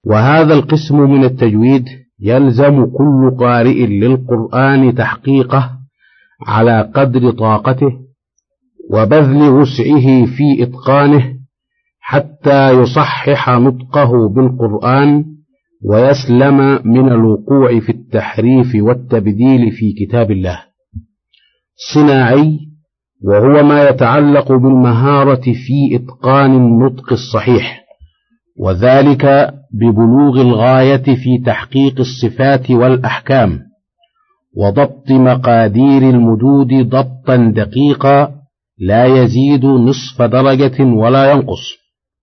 وهذا القسم من التجويد يلزم كل قارئ للقرآن تحقيقه على قدر طاقته وبذل وسعه في إتقانه حتى يصحح نطقه بالقرآن ويسلم من الوقوع في التحريف والتبديل في كتاب الله. صناعي، وهو ما يتعلق بالمهارة في إتقان النطق الصحيح، وذلك ببلوغ الغاية في تحقيق الصفات والأحكام وضبط مقادير المدود ضبطا دقيقا لا يزيد نصف درجة ولا ينقص،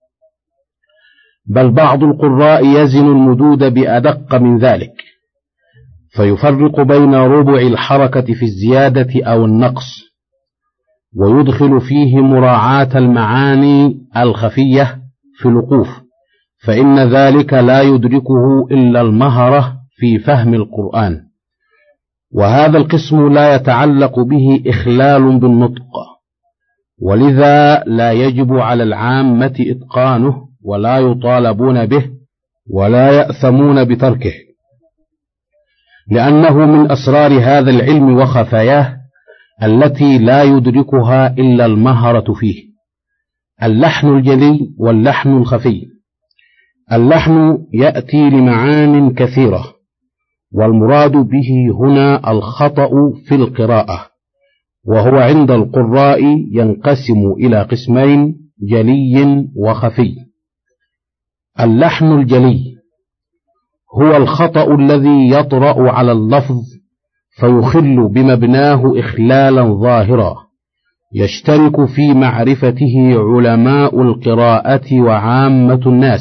بل بعض القراء يزن المدود بأدق من ذلك، فيفرق بين ربع الحركة في الزيادة أو النقص، ويدخل فيه مراعاة المعاني الخفية في الوقوف، فإن ذلك لا يدركه إلا المهرة في فهم القرآن. وهذا القسم لا يتعلق به إخلال بالنطق، ولذا لا يجب على العامة إتقانه ولا يطالبون به ولا يأثمون بتركه، لأنه من أسرار هذا العلم وخفاياه التي لا يدركها إلا المهرة فيه. اللحن الجلي واللحن الخفي. اللحن يأتي لمعان كثيرة، والمراد به هنا الخطأ في القراءة، وهو عند القراء ينقسم إلى قسمين: جلي وخفي. اللحن الجلي هو الخطأ الذي يطرأ على اللفظ فيخل بمبناه إخلالا ظاهرا، يشترك في معرفته علماء القراءة وعامة الناس،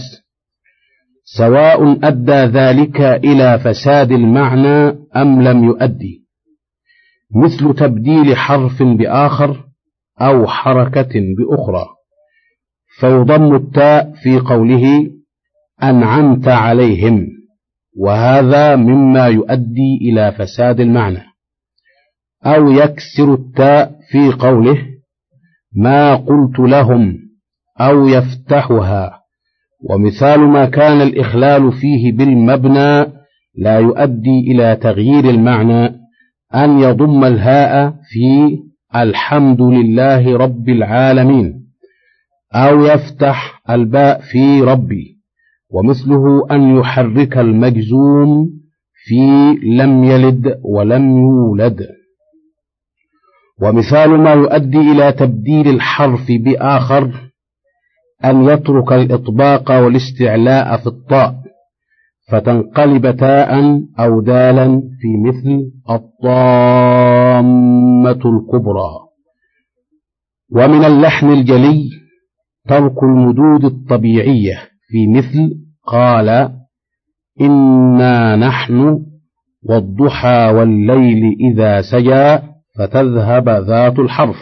سواء أدى ذلك إلى فساد المعنى أم لم يؤدي، مثل تبديل حرف بآخر أو حركة بأخرى، فيضم التاء في قوله أنعمت عليهم، وهذا مما يؤدي إلى فساد المعنى، أو يكسر التاء في قوله ما قلت لهم، أو يفتحها. ومثال ما كان الإخلال فيه بالمبنى لا يؤدي إلى تغيير المعنى أن يضم الهاء في الحمد لله رب العالمين، أو يفتح الباء في ربي، ومثله أن يحرك المجزوم في لم يلد ولم يولد. ومثال ما يؤدي إلى تبديل الحرف بآخر أن يترك الإطباق والاستعلاء في الطاء فتنقلب تاء أو دالا في مثل الطامة الكبرى. ومن اللحن الجلي ترك المدود الطبيعية في مثل قال إنا نحن والضحى والليل إذا سجى فتذهب ذات الحرف.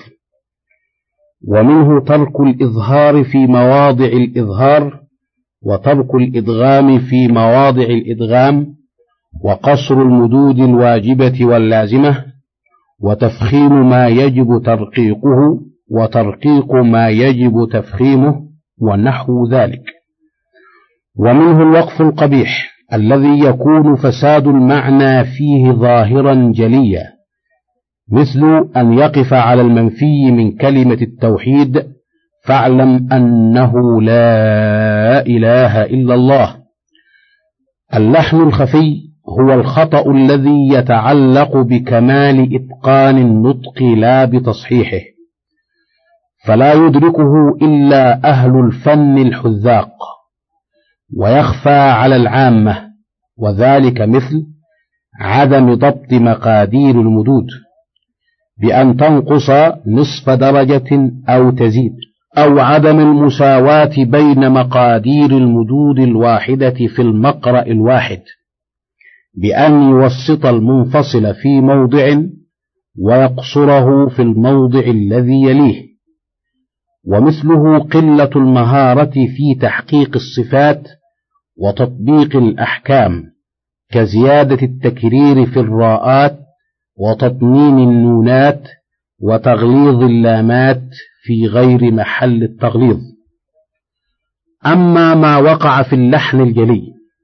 ومنه ترك الإظهار في مواضع الإظهار، وترك الإدغام في مواضع الإدغام، وقصر المدود الواجبة واللازمة، وتفخيم ما يجب ترقيقه، وترقيق ما يجب تفخيمه، ونحو ذلك. ومنه الوقف القبيح الذي يكون فساد المعنى فيه ظاهرا جليا، مثل أن يقف على المنفي من كلمة التوحيد فاعلم أنه لا إله إلا الله. اللحن الخفي هو الخطأ الذي يتعلق بكمال إتقان النطق لا بتصحيحه، فلا يدركه إلا أهل الفن الحذاق، ويخفى على العامة، وذلك مثل عدم ضبط مقادير المدود بأن تنقص نصف درجة أو تزيد، أو عدم المساواة بين مقادير المدود الواحدة في المقرأ الواحد بأن يوسط المنفصل في موضع ويقصره في الموضع الذي يليه. ومثله قلة المهارة في تحقيق الصفات وتطبيق الأحكام، كزيادة التكرير في الراءات وتطنين النونات وتغليظ اللامات في غير محل التغليظ. أما ما وقع في اللحن الجلي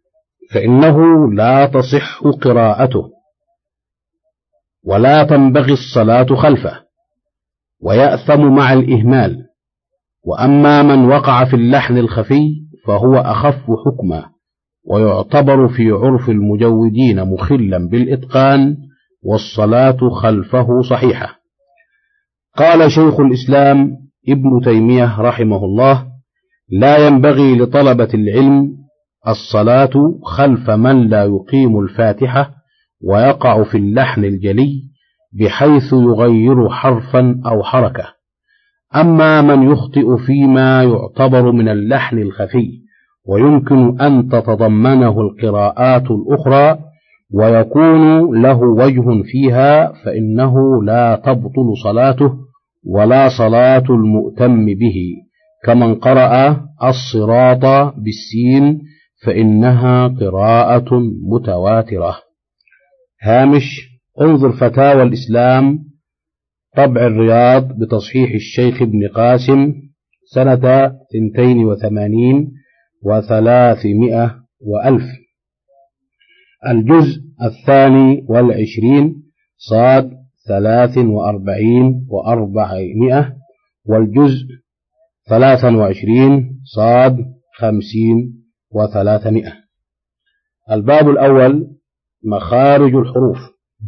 فإنه لا تصح قراءته ولا تنبغي الصلاة خلفه، ويأثم مع الإهمال. وأما من وقع في اللحن الخفي فهو أخف حكما، ويعتبر في عرف المجودين مخلا بالإتقان، والصلاة خلفه صحيحة. قال شيخ الإسلام ابن تيمية رحمه الله: لا ينبغي لطلبة العلم الصلاة خلف من لا يقيم الفاتحة ويقع في اللحن الجلي بحيث يغير حرفا أو حركة. أما من يخطئ فيما يعتبر من اللحن الخفي ويمكن أن تتضمنه القراءات الأخرى ويكون له وجه فيها، فإنه لا تبطل صلاته ولا صلاة المؤتم به، كمن قرأ الصراط بالسين فإنها قراءة متواترة. هامش: انظر فتاوى الإسلام طبع الرياض بتصحيح الشيخ ابن قاسم سنة 82 و300 وألف. الجزء 22 صاد 43 و400، والجزء 23 صاد 50 و300. الباب الأول: مخارج الحروف.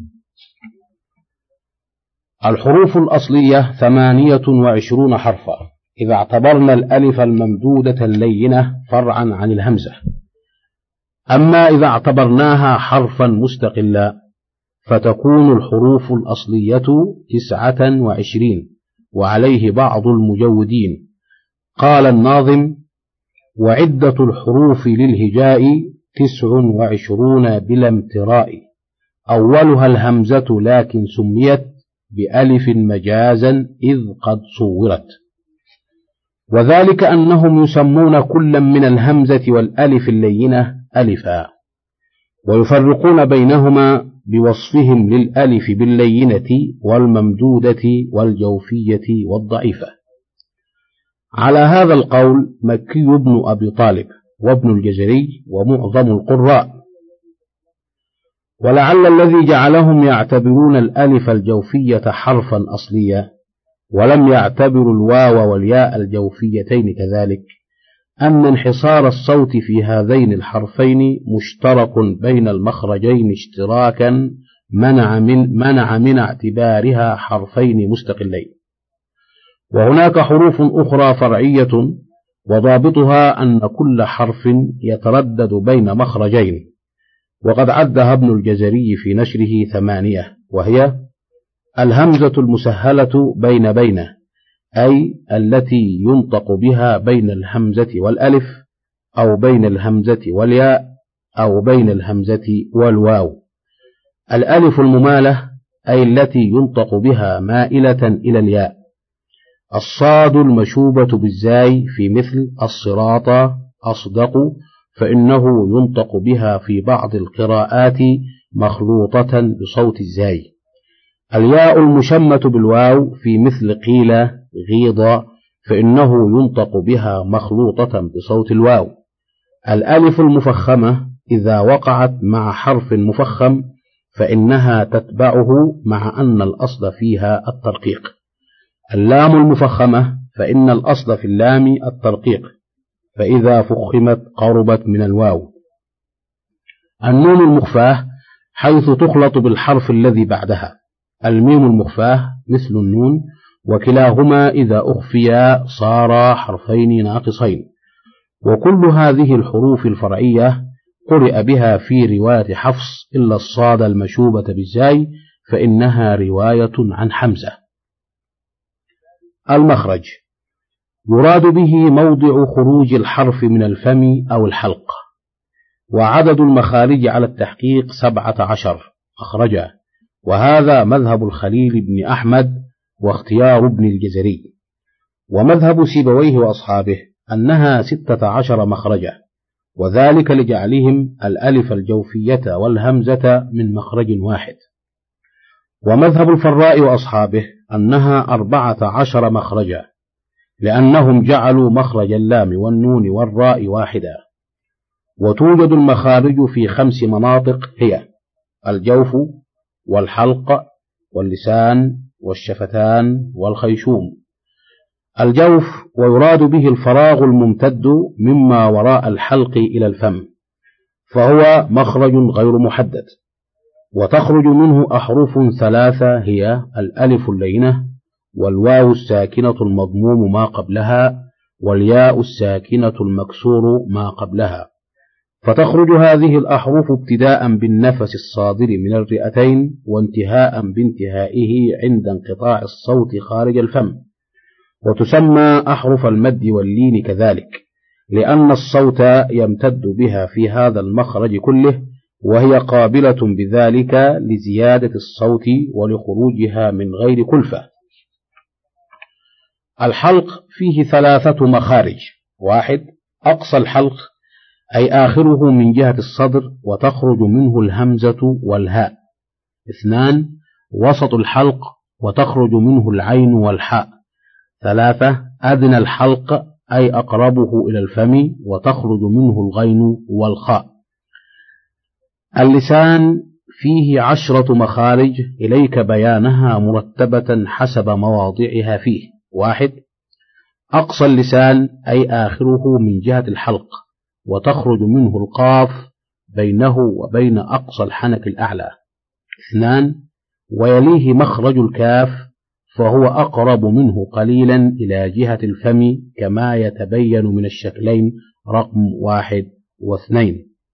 الحروف الأصلية 28 حرفا إذا اعتبرنا الألف الممدودة اللينة فرعا عن الهمزة. أما إذا اعتبرناها حرفا مستقلا فتكون الحروف الأصلية 29، وعليه بعض المجودين. قال الناظم: وعدة الحروف للهجاء 29 بلا امتراء، أولها الهمزة لكن سميت بألف مجازا إذ قد صورت. وذلك أنهم يسمون كلا من الهمزة والألف اللينة ألفا، ويفرقون بينهما بوصفهم للألف باللينة والممدودة والجوفية والضعيفة. على هذا القول مكي بن أبي طالب وابن الجزري ومعظم القراء. ولعل الذي جعلهم يعتبرون الألف الجوفية حرفا أصليا ولم يعتبروا الواو والياء الجوفيتين كذلك أن انحصار الصوت في هذين الحرفين مشترك بين المخرجين اشتراكا منع من اعتبارها حرفين مستقلين. وهناك حروف أخرى فرعية وضابطها أن كل حرف يتردد بين مخرجين، وقد عدها ابن الجزري في نشره 8، وهي: الهمزة المسهلة بين أي التي ينطق بها بين الهمزة والألف، أو بين الهمزة والياء، أو بين الهمزة والواو. الألف الممالة أي التي ينطق بها مائلة إلى الياء. الصاد المشوبة بالزاي في مثل الصراط أصدق، فإنه ينطق بها في بعض القراءات مخلوطة بصوت الزاي. الياء المشمة بالواو في مثل قيل غيض، فإنه ينطق بها مخلوطة بصوت الواو. الألف المفخمة إذا وقعت مع حرف مفخم فإنها تتبعه مع أن الأصل فيها الترقيق. اللام المفخمة فإن الأصل في اللام الترقيق، فإذا فخمت قربت من الواو. النون المخفاة حيث تخلط بالحرف الذي بعدها. الميم المخفاة مثل النون، وكلاهما إذا أخفيا صار حرفين ناقصين. وكل هذه الحروف الفرعية قرئ بها في رواية حفص إلا الصاد المشوبة بالزاي، فإنها رواية عن حمزة. المخرج يراد به موضع خروج الحرف من الفم أو الحلق. وعدد المخارج على التحقيق 17 مخرجا، وهذا مذهب الخليل بن أحمد واختيار ابن الجزري. ومذهب سيبويه وأصحابه أنها 16 مخرجا، وذلك لجعلهم الألف الجوفية والهمزة من مخرج واحد. ومذهب الفراء وأصحابه أنها 14 مخرجا، لأنهم جعلوا مخرج اللام والنون والراء واحدا. وتوجد المخارج في 5 مناطق هي الجوف والحلق واللسان والشفتان والخيشوم. الجوف ويراد به الفراغ الممتد مما وراء الحلق إلى الفم، فهو مخرج غير محدد، وتخرج منه أحرف 3 هي الألف اللينة والواو الساكنة المضموم ما قبلها والياء الساكنة المكسور ما قبلها. فتخرج هذه الأحرف ابتداء بالنفس الصادر من الرئتين وانتهاء بانتهائه عند انقطاع الصوت خارج الفم، وتسمى أحرف المد واللين كذلك، لأن الصوت يمتد بها في هذا المخرج كله، وهي قابلة بذلك لزيادة الصوت ولخروجها من غير كلفة. الحلق فيه 3 مخارج: 1 أقصى الحلق أي آخره من جهة الصدر وتخرج منه الهمزة والهاء. 2 وسط الحلق وتخرج منه العين والحاء. 3 أدنى الحلق أي أقربه إلى الفم وتخرج منه الغين والخاء. اللسان فيه 10 مخارج إليك بيانها مرتبة حسب مواضعها فيه: 1 أقصى اللسان أي آخره من جهة الحلق وتخرج منه القاف بينه وبين أقصى الحنك الأعلى. 2 ويليه مخرج الكاف فهو أقرب منه قليلا إلى جهة الفم كما يتبين من الشكلين رقم 1 و2.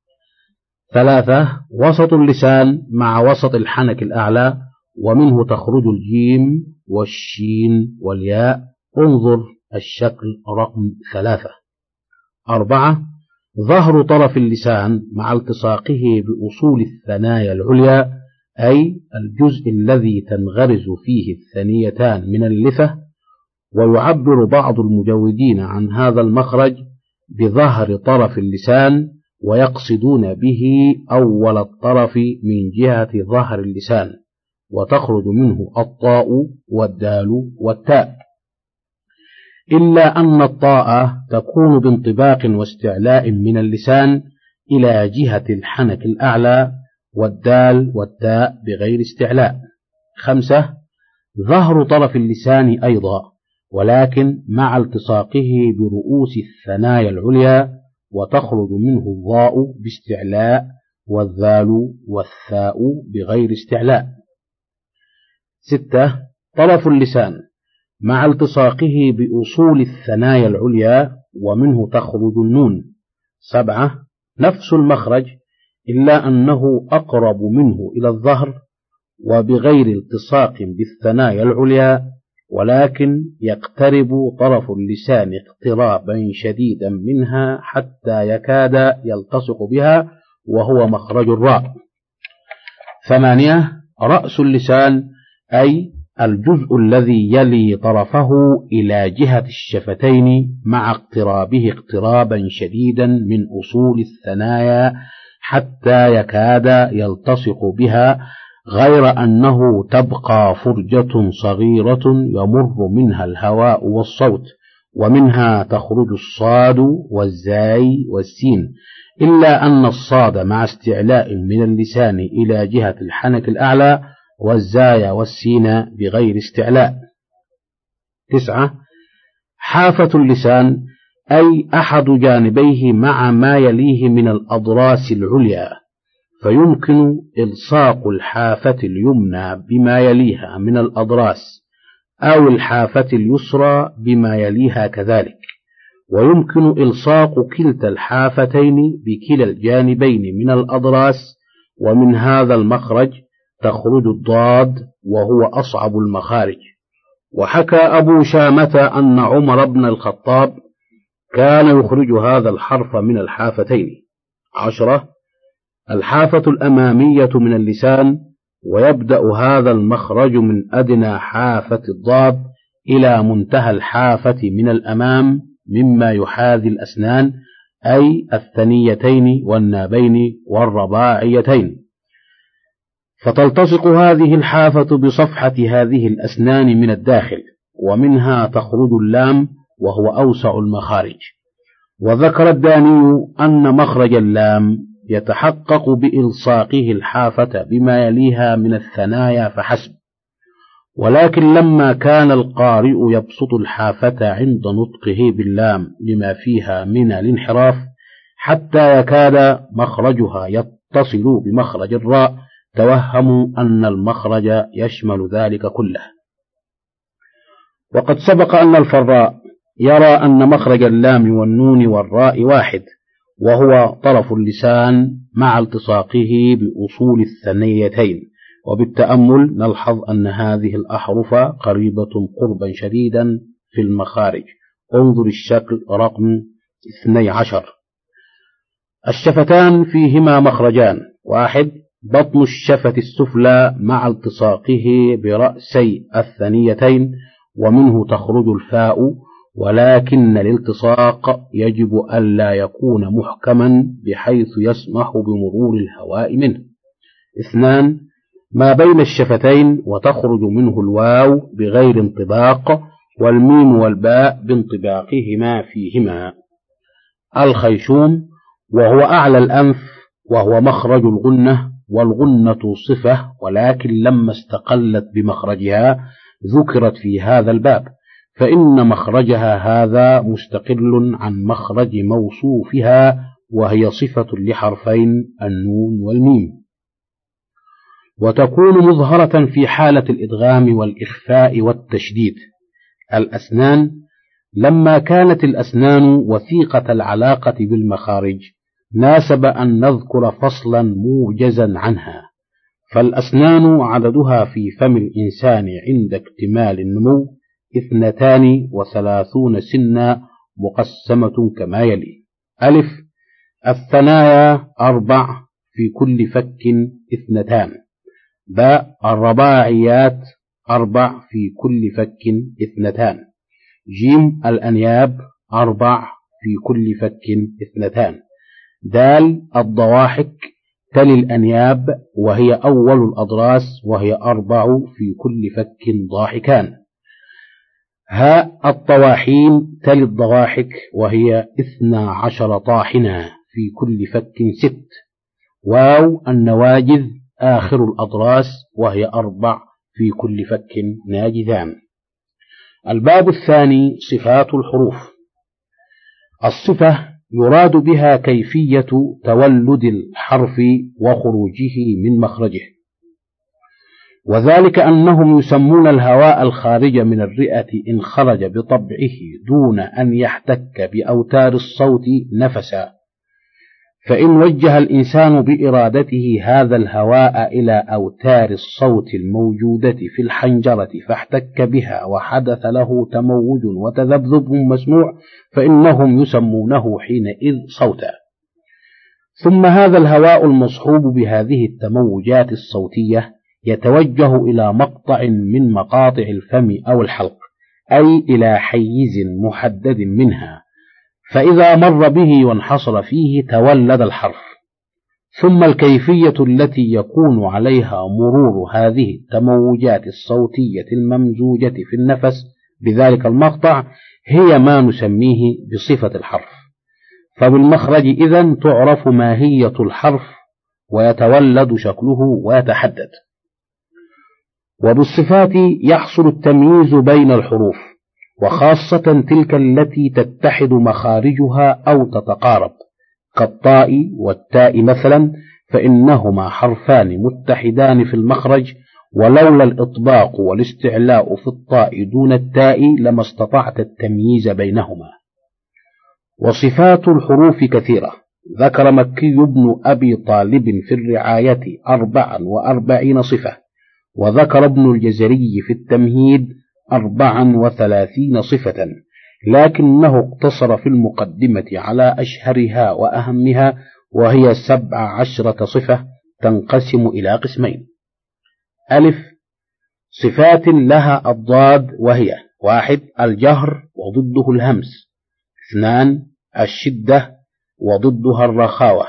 3 وسط اللسان مع وسط الحنك الأعلى ومنه تخرج الجيم والشين والياء، انظر الشكل رقم 3. 4 ظهر طرف اللسان مع التصاقه بأصول الثنايا العليا، أي الجزء الذي تنغرز فيه الثنيتان من اللثة، ويعبر بعض المجودين عن هذا المخرج بظهر طرف اللسان، ويقصدون به أول الطرف من جهة ظهر اللسان، وتخرج منه الطاء والدال والتاء، إلا أن الطاء تكون بانطباق واستعلاء من اللسان إلى جهة الحنك الأعلى، والدال والتاء بغير استعلاء. 5 ظهر طرف اللسان أيضا، ولكن مع التصاقه برؤوس الثنايا العليا، وتخرج منه الضاء باستعلاء والذال والثاء بغير استعلاء. 6 طرف اللسان مع التصاقه بأصول الثنايا العليا ومنه تخرج النون. 7 نفس المخرج إلا أنه أقرب منه إلى الظهر وبغير التصاق بالثنايا العليا، ولكن يقترب طرف اللسان اقترابا شديدا منها حتى يكاد يلتصق بها، وهو مخرج الراء. 8 رأس اللسان أي الجزء الذي يلي طرفه إلى جهة الشفتين مع اقترابه اقترابا شديدا من أصول الثنايا حتى يكاد يلتصق بها، غير أنه تبقى فرجة صغيرة يمر منها الهواء والصوت، ومنها تخرج الصاد والزاي والسين، إلا أن الصاد مع استعلاء من اللسان إلى جهة الحنك الأعلى، والزاي والسين بغير استعلاء. 9 حافة اللسان أي أحد جانبيه مع ما يليه من الأضراس العليا، فيمكن إلصاق الحافة اليمنى بما يليها من الأضراس، أو الحافة اليسرى بما يليها كذلك، ويمكن إلصاق كلتا الحافتين بكلا الجانبين من الأضراس، ومن هذا المخرج تخرج الضاد وهو أصعب المخارج. وحكى أبو شامة أن عمر بن الخطاب كان يخرج هذا الحرف من الحافتين. 10 الحافة الأمامية من اللسان، ويبدأ هذا المخرج من أدنى حافة الضاد إلى منتهى الحافة من الأمام مما يحاذي الأسنان، أي الثنيتين والنابين والرباعيتين، فتلتصق هذه الحافة بصفحة هذه الأسنان من الداخل، ومنها تخرج اللام وهو أوسع المخارج. وذكر الداني أن مخرج اللام يتحقق بإلصاقه الحافة بما يليها من الثنايا فحسب، ولكن لما كان القارئ يبسط الحافة عند نطقه باللام لما فيها من الانحراف حتى يكاد مخرجها يتصل بمخرج الراء، توهموا أن المخرج يشمل ذلك كله. وقد سبق أن الفراء يرى أن مخرج اللام والنون والراء واحد، وهو طرف اللسان مع التصاقه بأصول الثنيتين، وبالتأمل نلحظ أن هذه الأحرف قريبة قربا شديدا في المخارج. انظر الشكل رقم 12. الشفتان فيهما مخرجان: واحد بطن الشفة السفلى مع التصاقه برأسي الثنيتين، ومنه تخرج الفاء، ولكن الالتصاق يجب ألا يكون محكما بحيث يسمح بمرور الهواء منه. 2 ما بين الشفتين وتخرج منه الواو بغير انطباق، والميم والباء بانطباقهما فيهما. الخيشوم وهو أعلى الأنف، وهو مخرج الغنة، والغنة صفة ولكن لما استقلت بمخرجها ذكرت في هذا الباب، فإن مخرجها هذا مستقل عن مخرج موصوفها، وهي صفة لحرفين النون والميم، وتكون مظهرة في حالة الإدغام والإخفاء والتشديد. الأسنان لما كانت الأسنان وثيقة العلاقة بالمخارج ناسب أن نذكر فصلا موجزا عنها، فالأسنان عددها في فم الإنسان عند اكتمال النمو 32 سنا مقسمة كما يلي: ألف الثنايا 4 في كل فك 2، باء الرباعيات 4 في كل فك 2، جيم الأنياب 4 في كل فك 2، دال الضواحك تلي الأنياب وهي أول الأضراس وهي 4 في كل فك ضاحكان، هاء الطواحين تلي الضواحك وهي 12 طاحنا في كل فك 6، واو النواجذ آخر الأضراس وهي 4 في كل فك ناجذان. الباب الثاني صفات الحروف. الصفة يراد بها كيفية تولد الحرف وخروجه من مخرجه، وذلك أنهم يسمون الهواء الخارج من الرئة إن خرج بطبعه دون أن يحتك بأوتار الصوت نفسا، فإن وجه الإنسان بإرادته هذا الهواء إلى أوتار الصوت الموجودة في الحنجرة فاحتك بها وحدث له تموج وتذبذب مسموع، فإنهم يسمونه حينئذ صوتا. ثم هذا الهواء المصحوب بهذه التموجات الصوتية يتوجه إلى مقطع من مقاطع الفم أو الحلق، أي إلى حيز محدد منها، فإذا مر به وانحصر فيه تولد الحرف. ثم الكيفية التي يكون عليها مرور هذه التموجات الصوتية الممزوجة في النفس بذلك المقطع هي ما نسميه بصفة الحرف. فبالمخرج إذن تعرف ماهية الحرف ويتولد شكله ويتحدد. وبالصفات يحصل التمييز بين الحروف، وخاصة تلك التي تتحد مخارجها أو تتقارب، كالطاء والتاء مثلا، فإنهما حرفان متحدان في المخرج، ولولا الإطباق والاستعلاء في الطاء دون التاء لما استطعت التمييز بينهما. وصفات الحروف كثيرة، ذكر مكي بن أبي طالب في الرعاية 44 صفة، وذكر ابن الجزري في التمهيد 34 صفة، لكنه اقتصر في المقدمة على أشهرها وأهمها، وهي 17 صفة تنقسم إلى قسمين: ألف صفات لها الضاد، وهي: 1 الجهر وضده الهمس، 2 الشدة وضدها الرخاوة،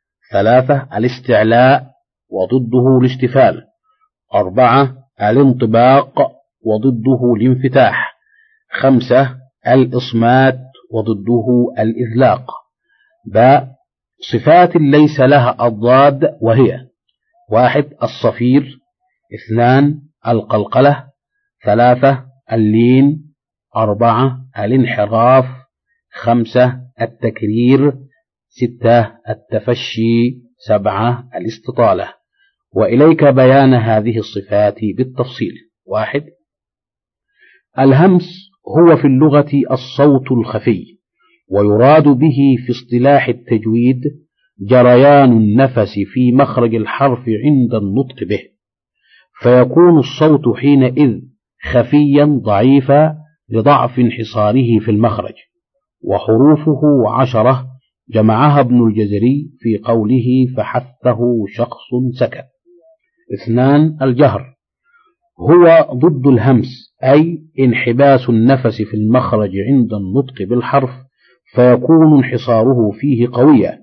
3 الاستعلاء وضده الاشتفال، 4 الانطباق وضده الانفتاح، 5 الإصمات وضده الإذلاق. باء صفات ليس لها أضداد، وهي: 1 الصفير، 2 القلقلة، 3 اللين، 4 الانحراف، 5 التكرير، 6 التفشي، 7 الاستطالة. وإليك بيان هذه الصفات بالتفصيل. 1 الهمس هو في اللغة الصوت الخفي، ويراد به في اصطلاح التجويد جريان النفس في مخرج الحرف عند النطق به، فيكون الصوت حينئذ خفيا ضعيفا لضعف انحصاره في المخرج. وحروفه 10 جمعها ابن الجزري في قوله فحثه شخص سكت. 2 الجهر هو ضد الهمس، أي انحباس النفس في المخرج عند النطق بالحرف، فيكون انحصاره فيه قويا،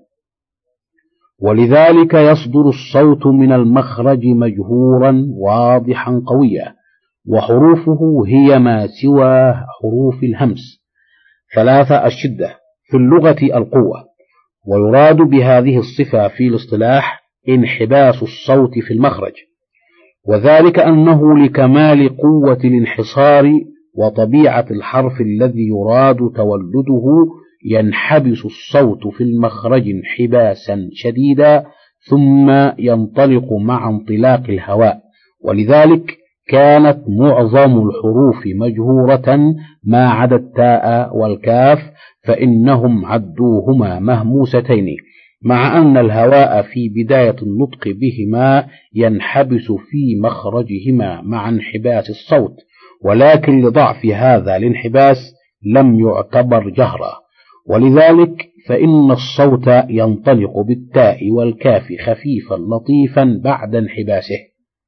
ولذلك يصدر الصوت من المخرج مجهورا واضحا قويا. وحروفه هي ما سوى حروف الهمس. 3 الشدة في اللغة القوة، ويراد بهذه الصفة في الاصطلاح انحباس الصوت في المخرج، وذلك أنه لكمال قوة الانحصار وطبيعة الحرف الذي يراد تولده ينحبس الصوت في المخرج انحباسا شديدا، ثم ينطلق مع انطلاق الهواء. ولذلك كانت معظم الحروف مجهورة ما عدا التاء والكاف، فإنهم عدوهما مهموستين، مع أن الهواء في بداية النطق بهما ينحبس في مخرجهما مع انحباس الصوت، ولكن لضعف هذا الانحباس لم يعتبر جهرا، ولذلك فإن الصوت ينطلق بالتاء والكاف خفيفا لطيفا بعد انحباسه.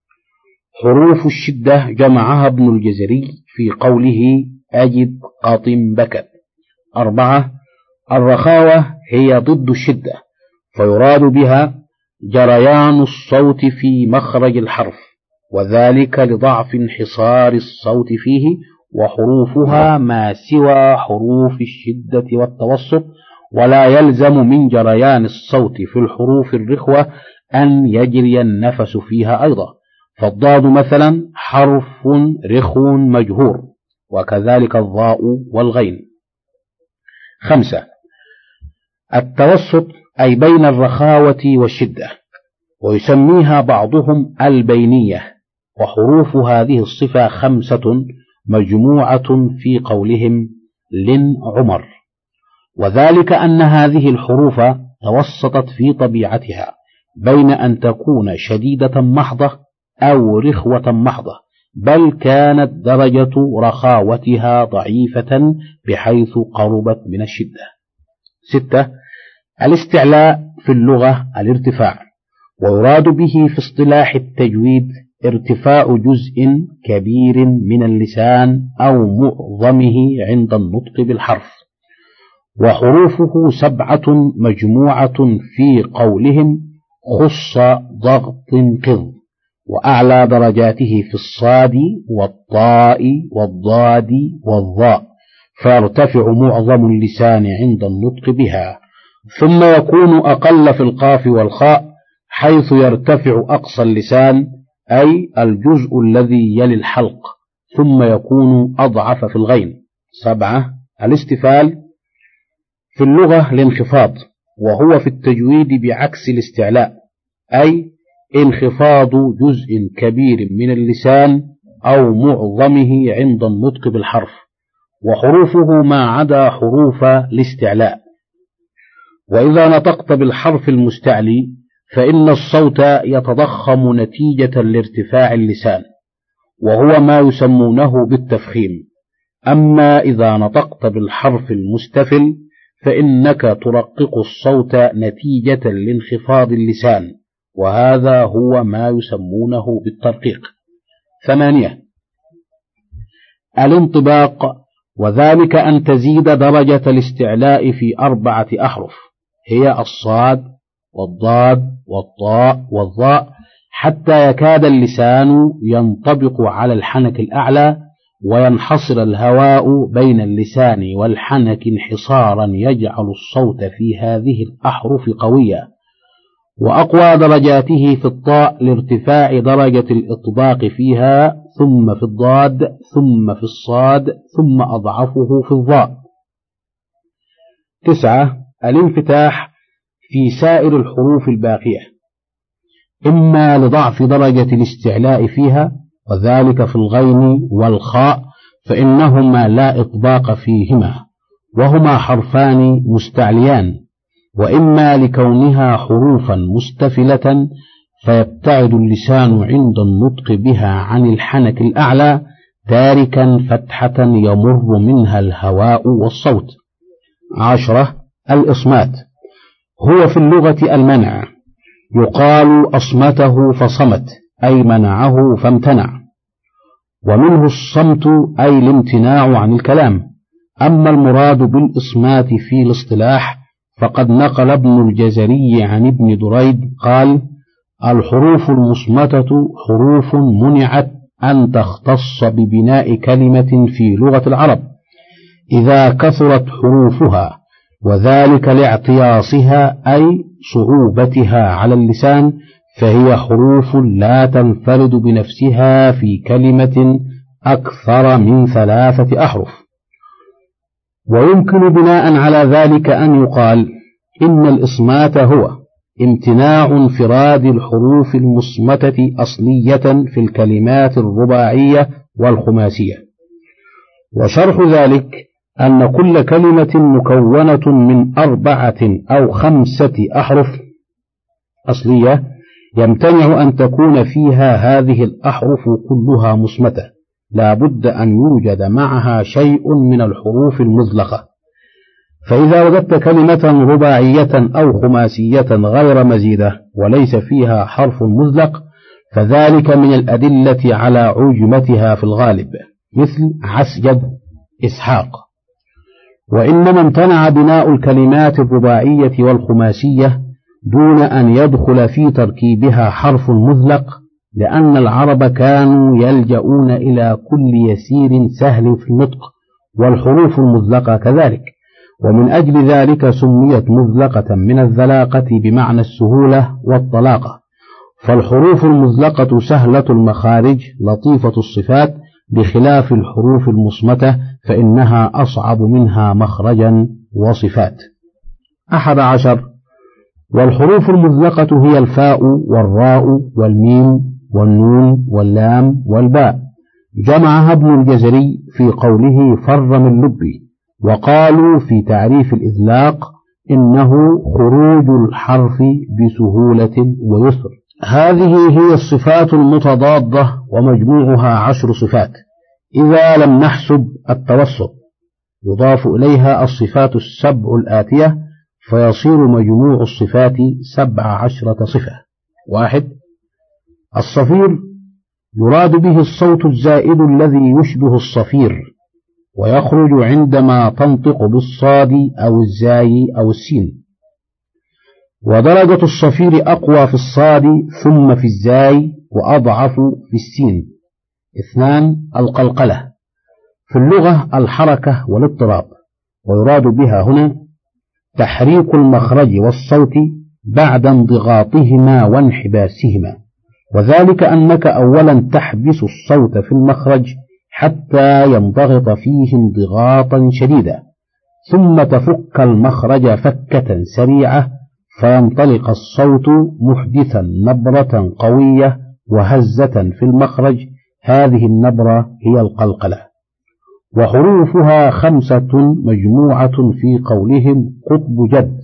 حروف الشدة جمعها ابن الجزري في قوله أجد قط بكت. 4 الرخاوة هي ضد الشدة، فيراد بها جريان الصوت في مخرج الحرف، وذلك لضعف انحصار الصوت فيه. وحروفها ما سوى حروف الشدة والتوسط، ولا يلزم من جريان الصوت في الحروف الرخوة أن يجري النفس فيها أيضا، فالضاد مثلا حرف رخو مجهور، وكذلك الضاء والغين. 5 التوسط أي بين الرخاوة والشدة، ويسميها بعضهم البينية. وحروف هذه الصفة 5 مجموعة في قولهم لن عمر، وذلك أن هذه الحروف توسطت في طبيعتها بين أن تكون شديدة محضة أو رخوة محضة، بل كانت درجة رخاوتها ضعيفة بحيث قربت من الشدة. 6 الاستعلاء في اللغة الارتفاع، ويراد به في اصطلاح التجويد ارتفاع جزء كبير من اللسان أو معظمه عند النطق بالحرف. وحروفه 7 مجموعة في قولهم خص ضغط قض، وأعلى درجاته في الصاد والطاء والضاد والضاء، فيرتفع معظم اللسان عند النطق بها، ثم يكون أقل في القاف والخاء، حيث يرتفع أقصى اللسان أي الجزء الذي يلي الحلق، ثم يكون أضعف في الغين. 7 الاستفال في اللغة الانخفاض، وهو في التجويد بعكس الاستعلاء، أي انخفاض جزء كبير من اللسان أو معظمه عند النطق بالحرف، وحروفه ما عدا حروف الاستعلاء. وإذا نطقت بالحرف المستعلي فإن الصوت يتضخم نتيجة لارتفاع اللسان، وهو ما يسمونه بالتفخيم. أما إذا نطقت بالحرف المستفل فإنك ترقق الصوت نتيجة لانخفاض اللسان، وهذا هو ما يسمونه بالترقيق. 8 الانطباق، وذلك أن تزيد درجة الاستعلاء في 4 أحرف، هي الصاد والضاد والطاء والظاء، حتى يكاد اللسان ينطبق على الحنك الأعلى، وينحصر الهواء بين اللسان والحنك انحصارا يجعل الصوت في هذه الأحرف قويا. وأقوى درجاته في الطاء لارتفاع درجة الإطباق فيها، ثم في الضاد، ثم في الصاد، ثم أضعفه في الضاء. 9. الانفتاح في سائر الحروف الباقية، إما لضعف درجة الاستعلاء فيها، وذلك في الغين والخاء فإنهما لا إطباق فيهما وهما حرفان مستعليان، وإما لكونها حروفا مستفلة فيبتعد اللسان عند النطق بها عن الحنك الأعلى تاركا فتحة يمر منها الهواء والصوت. 10. الإصمات هو في اللغة المنع، يقال أصمته فصمت أي منعه فامتنع، ومنه الصمت أي الامتناع عن الكلام. أما المراد بالإصمات في الاصطلاح فقد نقل ابن الجزري عن ابن دريد قال: الحروف المصمتة حروف منعت أن تختص ببناء كلمة في لغة العرب إذا كثرت حروفها، وذلك لاعتياصها أي صعوبتها على اللسان، فهي حروف لا تنفرد بنفسها في كلمة أكثر من 3 أحرف. ويمكن بناء على ذلك أن يقال إن الإصمات هو امتناع انفراد الحروف المصمتة أصلية في الكلمات الرباعية والخماسية. وشرح ذلك أن كل كلمة مكونة من 4 أو 5 أحرف أصلية يمتنع أن تكون فيها هذه الأحرف كلها مصمتة، لا بد أن يوجد معها شيء من الحروف المزلقة. فإذا وجدت كلمة رباعية أو خماسية غير مزيدة وليس فيها حرف مزلق فذلك من الأدلة على عجمتها في الغالب، مثل عسجد، إسحاق. وإنما امتنع بناء الكلمات الرباعية والخماسية دون أن يدخل في تركيبها حرف مزلق، لأن العرب كانوا يلجؤون إلى كل يسير سهل في النطق، والحروف المزلقة كذلك، ومن أجل ذلك سميت مزلقة من الذلاقة بمعنى السهولة والطلاقة. فالحروف المزلقة سهلة المخارج لطيفة الصفات، بخلاف الحروف المصمتة فإنها أصعب منها مخرجا وصفات. 11. والحروف المزلقة هي الفاء والراء والميم والنون واللام والباء، جمعها ابن الجزري في قوله فر من لبي، وقالوا في تعريف الإزلاق إنه خروج الحرف بسهولة ويسر. هذه هي الصفات المتضادة ومجموعها 10 صفات إذا لم نحسب التوسط، يضاف إليها الصفات 7 الآتية فيصير مجموع الصفات 17 صفة. 1. الصفير يراد به الصوت الزائد الذي يشبه الصفير ويخرج عندما تنطق بالصاد أو الزاي أو السين. ودرجة الصفير أقوى في الصاد ثم في الزاي وأضعف في السين. 2. القلقلة في اللغة الحركة والاضطراب، ويراد بها هنا تحريك المخرج والصوت بعد انضغاطهما وانحباسهما، وذلك أنك أولا تحبس الصوت في المخرج حتى ينضغط فيه انضغاطا شديدا، ثم تفك المخرج فكة سريعة فينطلق الصوت محدثا نبرة قوية وهزة في المخرج، هذه النبرة هي القلقلة. وحروفها 5 مجموعة في قولهم قطب جد.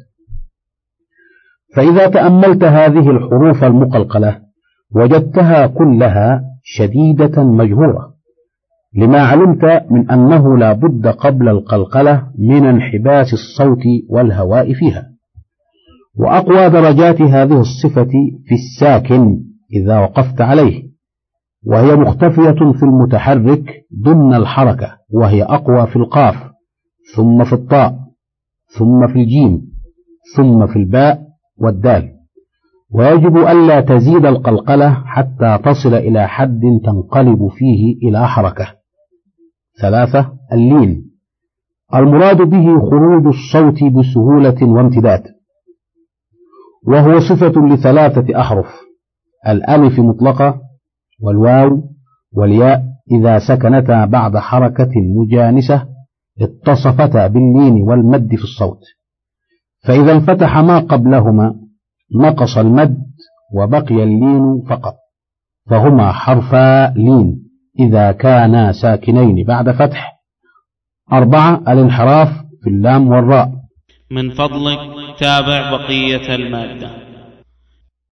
فإذا تأملت هذه الحروف المقلقلة وجدتها كلها شديدة مجهورة، لما علمت من أنه لا بد قبل القلقلة من انحباس الصوت والهواء فيها. وأقوى درجات هذه الصفة في الساكن إذا وقفت عليه، وهي مختفية في المتحرك ضمن الحركة، وهي أقوى في القاف، ثم في الطاء، ثم في الجيم، ثم في الباء والدال. ويجب ألا تزيد القلقلة حتى تصل إلى حد تنقلب فيه إلى حركة. 3. اللين، المراد به خروج الصوت بسهولة وامتداد، وهو صفة ل3 أحرف: الألف مطلقة، والواو، والياء إذا سكنتا بعد حركة مجانسة اتصفتا باللين والمد في الصوت، فإذا انفتح ما قبلهما نقص المد وبقي اللين فقط، فهما حرفا لين إذا كانا ساكنين بعد فتح. 4. الانحراف في اللام والراء. من فضلك تابع بقية المادة.